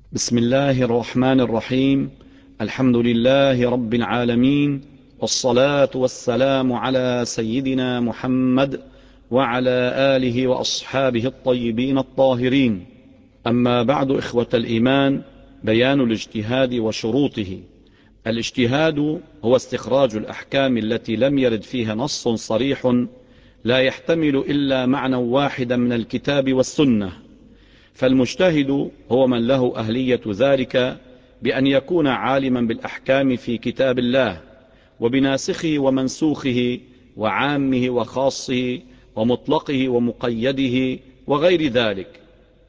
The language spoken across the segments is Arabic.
بسم الله الرحمن الرحيم. الحمد لله رب العالمين، والصلاة والسلام على سيدنا محمد وعلى آله وأصحابه الطيبين الطاهرين. أما بعد، إخوة الإيمان، بيان الاجتهاد وشروطه. الاجتهاد هو استخراج الأحكام التي لم يرد فيها نص صريح لا يحتمل إلا معنى واحدا من الكتاب والسنة. فالمجتهد هو من له أهلية ذلك بأن يكون عالما بالأحكام في كتاب الله وبناسخه ومنسوخه وعامه وخاصه ومطلقه ومقيده وغير ذلك،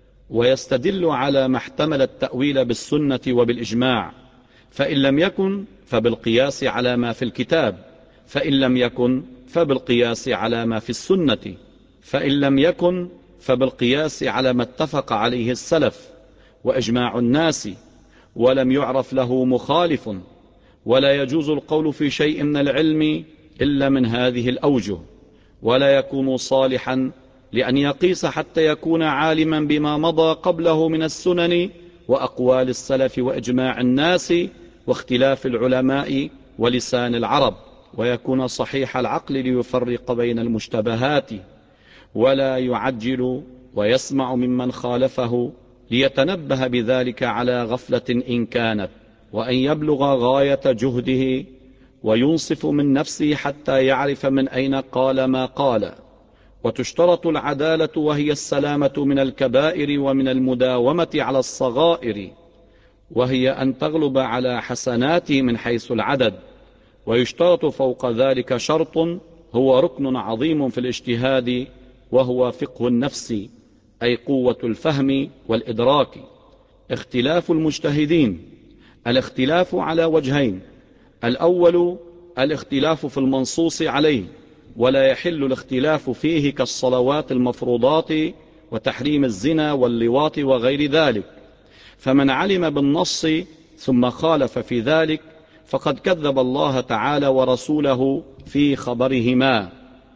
ويستدل على ما احتمل التأويل بالسنة وبالإجماع، فإن لم يكن فبالقياس على ما في الكتاب، فإن لم يكن فبالقياس على ما في السنة، فإن لم يكن فبالقياس على ما اتفق عليه السلف وإجماع الناس ولم يعرف له مخالف. ولا يجوز القول في شيء من العلم إلا من هذه الأوجه، ولا يكون صالحا لأن يقيس حتى يكون عالما بما مضى قبله من السنن وأقوال السلف وإجماع الناس واختلاف العلماء ولسان العرب، ويكون صحيح العقل ليفرق بين المشتبهات، ولا يعجل ويسمع ممن خالفه ليتنبه بذلك على غفلة إن كانت، وأن يبلغ غاية جهده وينصف من نفسه حتى يعرف من أين قال ما قال. وتشترط العدالة، وهي السلامة من الكبائر ومن المداومة على الصغائر، وهي أن تغلب على حسناته من حيث العدد. ويشترط فوق ذلك شرط هو ركن عظيم في الاجتهاد، وهو فقه النفس، أي قوة الفهم والإدراك. اختلاف المجتهدين. الاختلاف على وجهين: الأول الاختلاف في المنصوص عليه، ولا يحل الاختلاف فيه كالصلوات المفروضات وتحريم الزنا واللواط وغير ذلك، فمن علم بالنص ثم خالف في ذلك فقد كذب الله تعالى ورسوله في خبرهما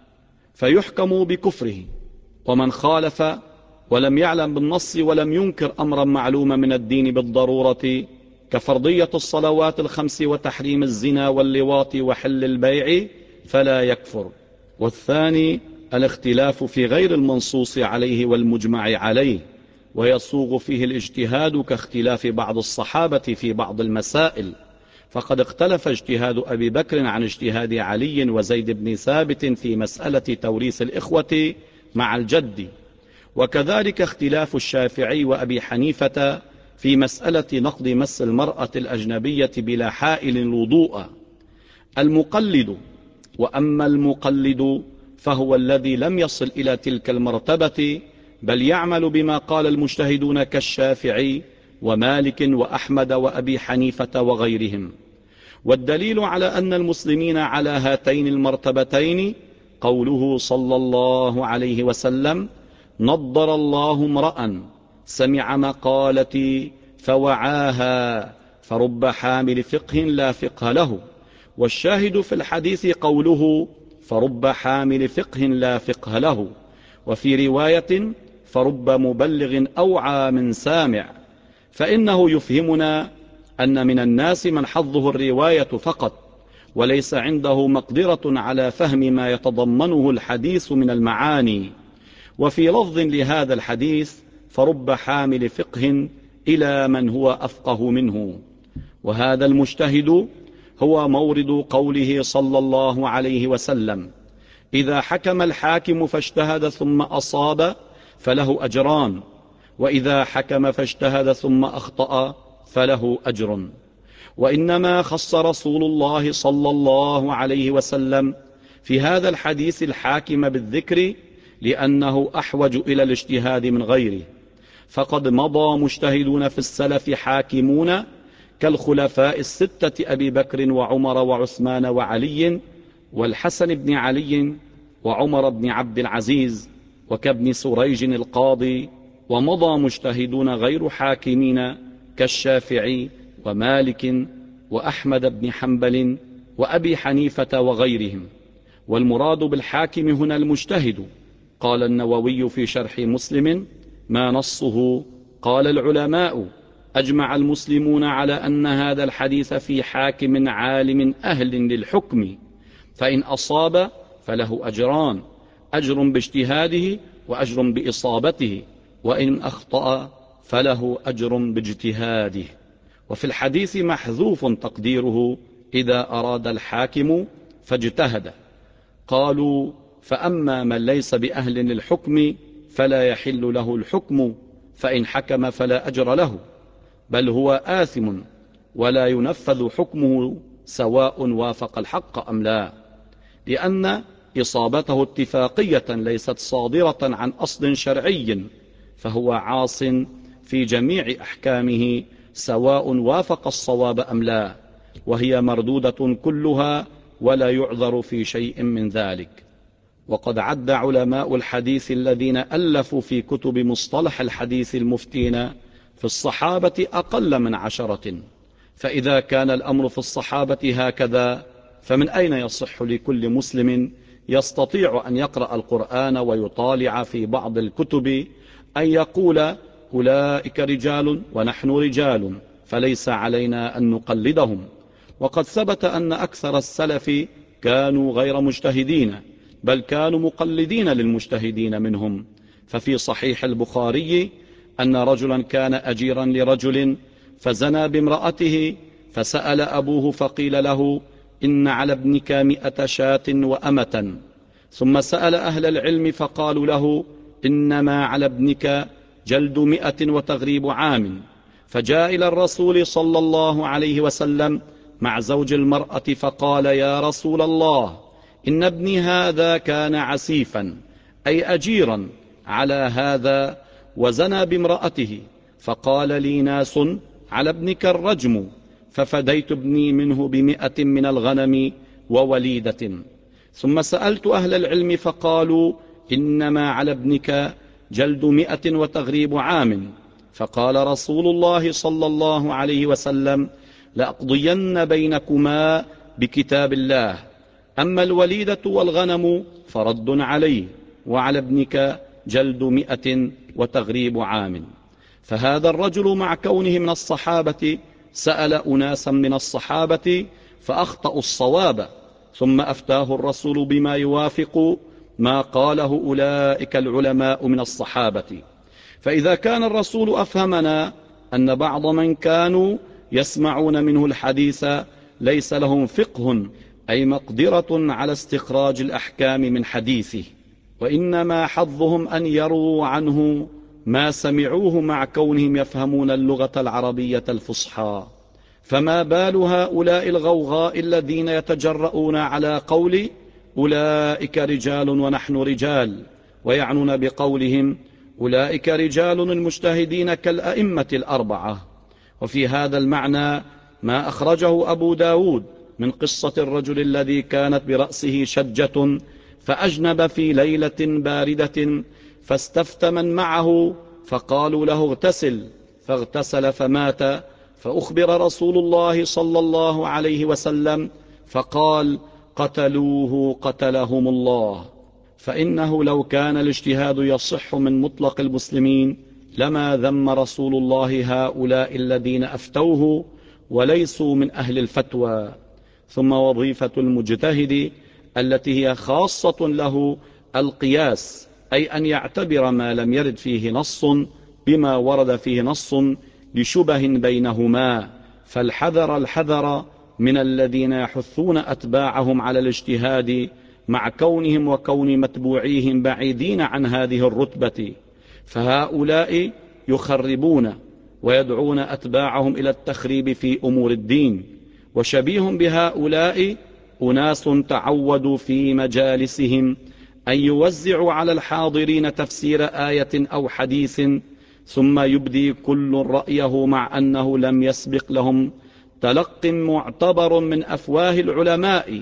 فيحكم بكفره. ومن خالف ولم يعلم بالنص ولم ينكر أمرا معلوما من الدين بالضرورة كفرضية الصلوات الخمس وتحريم الزنا واللواط وحل البيع فلا يكفر. والثاني الاختلاف في غير المنصوص عليه والمجمع عليه، ويصوغ فيه الاجتهاد كاختلاف بعض الصحابة في بعض المسائل، فقد اختلف اجتهاد أبي بكر عن اجتهاد علي وزيد بن ثابت في مسألة توريث الإخوة مع الجد، وكذلك اختلاف الشافعي وأبي حنيفة في مسألة نقض مس المرأة الأجنبية بلا حائل الوضوء. المقلد. وأما المقلد فهو الذي لم يصل إلى تلك المرتبة، بل يعمل بما قال المجتهدون كالشافعي ومالك وأحمد وأبي حنيفة وغيرهم. والدليل على أن المسلمين على هاتين المرتبتين قوله صلى الله عليه وسلم: نضر الله امرأ سمع مقالتي فوعاها فرب حامل فقه لا فقه له. والشاهد في الحديث قوله فرب حامل فقه لا فقه له، وفي رواية فرب مبلغ أوعى من سامع، فإنه يفهمنا أن من الناس من حظه الرواية فقط وليس عنده مقدرة على فهم ما يتضمنه الحديث من المعاني. وفي لفظ لهذا الحديث فرب حامل فقه إلى من هو أفقه منه. وهذا المجتهد هو مورد قوله صلى الله عليه وسلم: إذا حكم الحاكم فاجتهد ثم أصاب فله أجران، وإذا حكم فاجتهد ثم أخطأ فله أجر. وإنما خص رسول الله صلى الله عليه وسلم في هذا الحديث الحاكم بالذكر لأنه أحوج إلى الاجتهاد من غيره، فقد مضى مجتهدون في السلف حاكمون كالخلفاء الستة أبي بكر وعمر وعثمان وعلي والحسن بن علي وعمر بن عبد العزيز وكابن سريج القاضي، ومضى مجتهدون غير حاكمين كالشافعي ومالك وأحمد بن حنبل وأبي حنيفة وغيرهم. والمراد بالحاكم هنا المجتهد. قال النووي في شرح مسلم: ما نصه؟ قال العلماء أجمع المسلمون على أن هذا الحديث في حاكم عالم أهل للحكم، فإن أصاب فله أجران: أجر باجتهاده وأجر بإصابته، وإن أخطأ فله أجر باجتهاده. وفي الحديث محذوف تقديره: إذا أراد الحاكم فاجتهد. قالوا: فأما من ليس بأهل للحكم فلا يحل له الحكم، فإن حكم فلا أجر له، بل هو آثم ولا ينفذ حكمه سواء وافق الحق أم لا، لأن إصابته اتفاقية ليست صادرة عن أصل شرعي، فهو عاص في جميع أحكامه سواء وافق الصواب أم لا، وهي مردودة كلها ولا يعذر في شيء من ذلك. وقد عد علماء الحديث الذين ألفوا في كتب مصطلح الحديث المفتين في الصحابة أقل من 10، فإذا كان الأمر في الصحابة هكذا، فمن أين يصح لكل مسلم يستطيع أن يقرأ القرآن ويطالع في بعض الكتب أن يقول: أولئك رجال ونحن رجال، فليس علينا أن نقلدهم؟ وقد ثبت أن أكثر السلف كانوا غير مجتهدين، بل كانوا مقلدين للمجتهدين منهم. ففي صحيح البخاري أن رجلا كان أجيرا لرجل فزنى بامرأته، فسأل أبوه فقيل له: إن على ابنك 100 شاة وأمة. ثم سأل أهل العلم فقالوا له: إنما على ابنك جلد 100 وتغريب عام. فجاء إلى الرسول صلى الله عليه وسلم مع زوج المرأة فقال: يا رسول الله، إن ابني هذا كان عسيفا، أي أجيرا على هذا، وزنى بامرأته، فقال لي ناس: على ابنك الرجم، ففديت ابني منه ب100 من الغنم ووليدة. ثم سألت أهل العلم فقالوا: إنما على ابنك جلد 100 وتغريب عام. فقال رسول الله صلى الله عليه وسلم: لأقضين بينكما بكتاب الله، أما الوليدة والغنم فرد عليه، وعلى ابنك جلد 100 وتغريب عام. فهذا الرجل مع كونه من الصحابة سأل أناسا من الصحابة فأخطأوا الصواب، ثم أفتاه الرسول بما يوافق ما قاله أولئك العلماء من الصحابة. فإذا كان الرسول أفهمنا أن بعض من كانوا يسمعون منه الحديث ليس لهم فقه، أي مقدرة على استخراج الأحكام من حديثه، وإنما حظهم أن يروا عنه ما سمعوه مع كونهم يفهمون اللغة العربية الفصحى، فما بال هؤلاء الغوغاء الذين يتجرؤون على قول أولئك رجال ونحن رجال، ويعنون بقولهم أولئك رجال المجتهدين كالأئمة الأربعة. وفي هذا المعنى ما أخرجه أبو داود من قصة الرجل الذي كانت برأسه شجة فأجنب في ليلة باردة، فاستفتى من معه فقالوا له: اغتسل، فاغتسل فمات. فأخبر رسول الله صلى الله عليه وسلم فقال: قتلوه قتلهم الله. فإنه لو كان الاجتهاد يصح من مطلق المسلمين لما ذم رسول الله هؤلاء الذين أفتوه وليسوا من أهل الفتوى. ثم وظيفة المجتهد التي هي خاصة له القياس، أي أن يعتبر ما لم يرد فيه نص بما ورد فيه نص لشبه بينهما، فالحذر الحذر من الذين يحثون أتباعهم على الاجتهاد مع كونهم وكون متبوعيهم بعيدين عن هذه الرتبة، فهؤلاء يخربون ويدعون أتباعهم إلى التخريب في أمور الدين. وشبيه بهؤلاء أناس تعودوا في مجالسهم أن يوزعوا على الحاضرين تفسير آية أو حديث، ثم يبدي كل رأيه مع أنه لم يسبق لهم تلق معتبر من أفواه العلماء.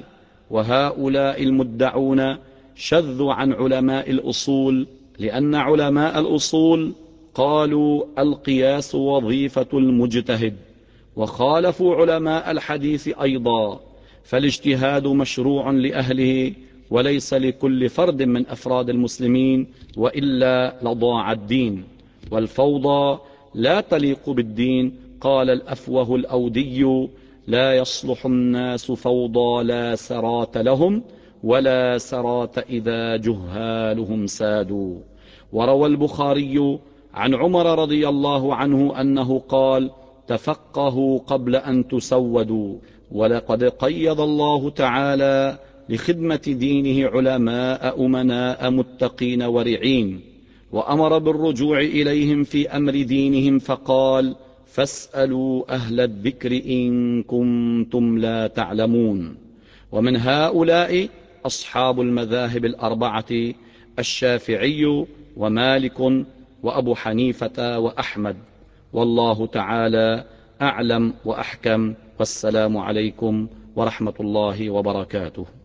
وهؤلاء المدعون شذوا عن علماء الأصول، لأن علماء الأصول قالوا القياس وظيفة المجتهد، وخالفوا علماء الحديث أيضا، فالاجتهاد مشروع لأهله وليس لكل فرد من أفراد المسلمين، وإلا لضاع الدين، والفوضى لا تليق بالدين قال الأفوه الأودي: لا يصلح الناس فوضى لا سرات لهم، ولا سرات إذا جهالهم سادوا. وروى البخاري عن عمر رضي الله عنه أنه قال: تفقهوا قبل أن تسودوا. ولقد قيض الله تعالى لخدمة دينه علماء أمناء متقين ورعين، وأمر بالرجوع إليهم في أمر دينهم فقال: فاسألوا أهل الذكر إن كنتم لا تعلمون. ومن هؤلاء أصحاب المذاهب الأربعة: الشافعي ومالك وأبو حنيفة وأحمد. والله تعالى أعلم وأحكم، والسلام عليكم ورحمة الله وبركاته.